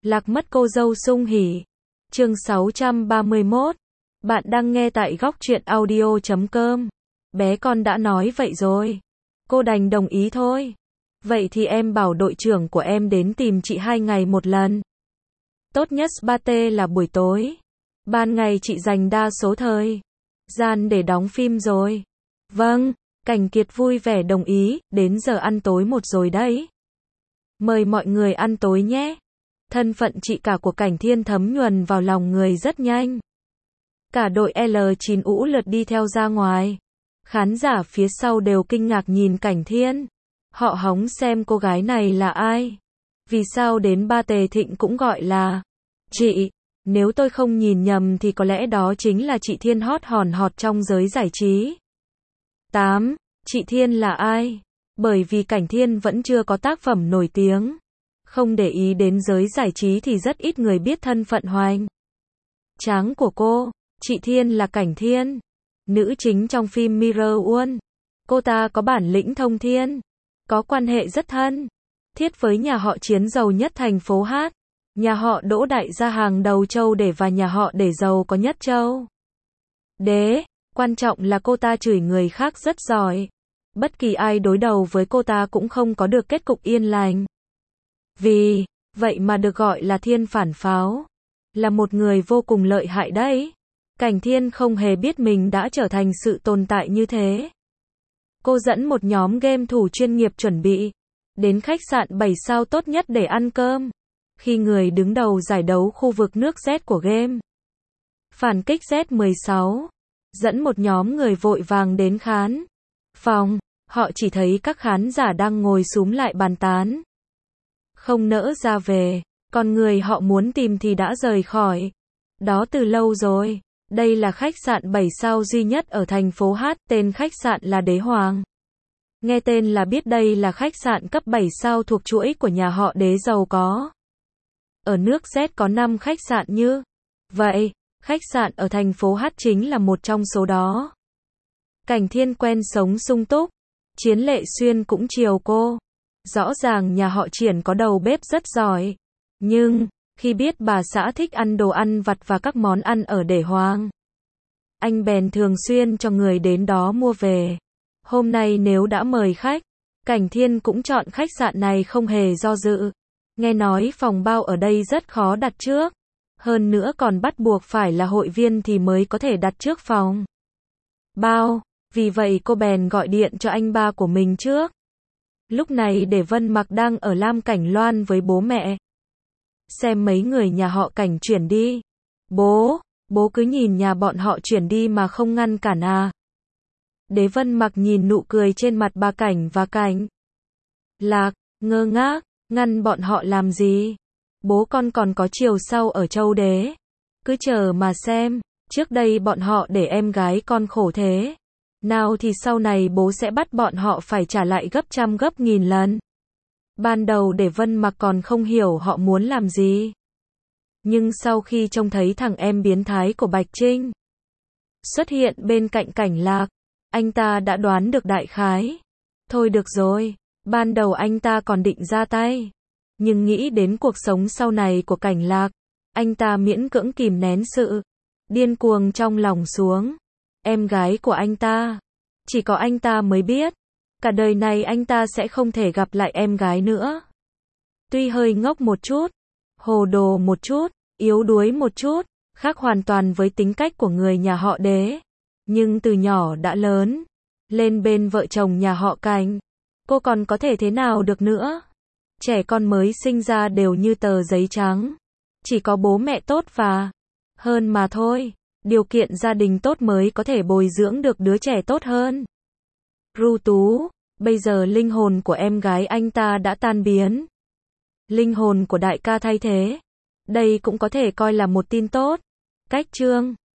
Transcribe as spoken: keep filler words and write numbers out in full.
Lạc mất cô dâu sung hỉ. Chương sáu trăm ba mươi mốt. Bạn đang nghe tại góc truyện audio chấm com. Bé con đã nói vậy rồi. Cô đành đồng ý thôi. Vậy thì em bảo đội trưởng của em đến tìm chị hai ngày một lần. Tốt nhất ba T là buổi tối. Ban ngày chị dành đa số thời gian để đóng phim rồi. Vâng, Cảnh Kiệt vui vẻ đồng ý, đến giờ ăn tối một rồi đấy. Mời mọi người ăn tối nhé. Thân phận chị cả của Cảnh Thiên thấm nhuần vào lòng người rất nhanh. Cả đội L chín ũ lượt đi theo ra ngoài. Khán giả phía sau đều kinh ngạc nhìn Cảnh Thiên. Họ hóng xem cô gái này là ai. Vì sao đến ba Tề Thịnh cũng gọi là chị. Nếu tôi không nhìn nhầm thì có lẽ đó chính là chị Thiên hot hòn hot trong giới giải trí. tám. Chị Thiên là ai? Bởi vì Cảnh Thiên vẫn chưa có tác phẩm nổi tiếng. Không để ý đến giới giải trí thì rất ít người biết thân phận hoành tráng của cô. Chị Thiên là Cảnh Thiên, nữ chính trong phim Mirror World. Cô ta có bản lĩnh thông thiên, có quan hệ rất thân thiết với nhà họ Chiến giàu nhất thành phố Hát, nhà họ Đỗ đại gia hàng đầu châu Để và nhà họ Để giàu có nhất châu Đế. Quan trọng là cô ta chửi người khác rất giỏi. Bất kỳ ai đối đầu với cô ta cũng không có được kết cục yên lành. Vì vậy mà được gọi là Thiên phản pháo. Là một người vô cùng lợi hại đấy. Cảnh Thiên không hề biết mình đã trở thành sự tồn tại như thế. Cô dẫn một nhóm game thủ chuyên nghiệp chuẩn bị đến khách sạn bảy sao tốt nhất để ăn cơm. Khi người đứng đầu giải đấu khu vực nước Z của game Phản kích Z mười sáu dẫn một nhóm người vội vàng đến khán phòng, họ chỉ thấy các khán giả đang ngồi xúm lại bàn tán, không nỡ ra về, còn người họ muốn tìm thì đã rời khỏi đó từ lâu rồi. Đây là khách sạn bảy sao duy nhất ở thành phố Hát, tên khách sạn là Đế Hoàng. Nghe tên là biết đây là khách sạn cấp bảy sao thuộc chuỗi của nhà họ Đế giàu có. Ở nước Z có năm khách sạn như vậy, khách sạn ở thành phố Hát chính là một trong số đó. Cảnh Thiên quen sống sung túc, Chiến Lệ Xuyên cũng chiều cô. Rõ ràng nhà họ Triển có đầu bếp rất giỏi, nhưng khi biết bà xã thích ăn đồ ăn vặt và các món ăn ở Đế Hoàng, anh bèn thường xuyên cho người đến đó mua về. Hôm nay nếu đã mời khách, Cảnh Thiên cũng chọn khách sạn này không hề do dự. Nghe nói phòng bao ở đây rất khó đặt trước, hơn nữa còn bắt buộc phải là hội viên thì mới có thể đặt trước phòng bao. Vì vậy cô bèn gọi điện cho anh ba của mình trước. Lúc này Để Vân Mặc đang ở Lam Cảnh Loan với bố mẹ. Xem mấy người nhà họ Cảnh chuyển đi. Bố, bố cứ nhìn nhà bọn họ chuyển đi mà không ngăn cản à? Đế Vân Mặc nhìn nụ cười trên mặt bà Cảnh và Cảnh Lạc, ngơ ngác, ngăn bọn họ làm gì? Bố con còn có chiều sau ở châu Đế. Cứ chờ mà xem, trước đây bọn họ để em gái con khổ thế nào thì sau này bố sẽ bắt bọn họ phải trả lại gấp trăm gấp nghìn lần. Ban đầu Để Vân Mặc còn không hiểu họ muốn làm gì. Nhưng sau khi trông thấy thằng em biến thái của Bạch Trinh xuất hiện bên cạnh Cảnh Lạc, anh ta đã đoán được đại khái. Thôi được rồi, ban đầu anh ta còn định ra tay. Nhưng nghĩ đến cuộc sống sau này của Cảnh Lạc, anh ta miễn cưỡng kìm nén sự điên cuồng trong lòng xuống. Em gái của anh ta, chỉ có anh ta mới biết, cả đời này anh ta sẽ không thể gặp lại em gái nữa. Tuy hơi ngốc một chút, hồ đồ một chút, yếu đuối một chút, khác hoàn toàn với tính cách của người nhà họ Đế, nhưng từ nhỏ đã lớn lên bên vợ chồng nhà họ Cảnh, cô còn có thể thế nào được nữa. Trẻ con mới sinh ra đều như tờ giấy trắng, chỉ có bố mẹ tốt và hơn mà thôi. Điều kiện gia đình tốt mới có thể bồi dưỡng được đứa trẻ tốt hơn. Ru Tú, bây giờ linh hồn của em gái anh ta đã tan biến. Linh hồn của đại ca thay thế. Đây cũng có thể coi là một tin tốt. Cách chương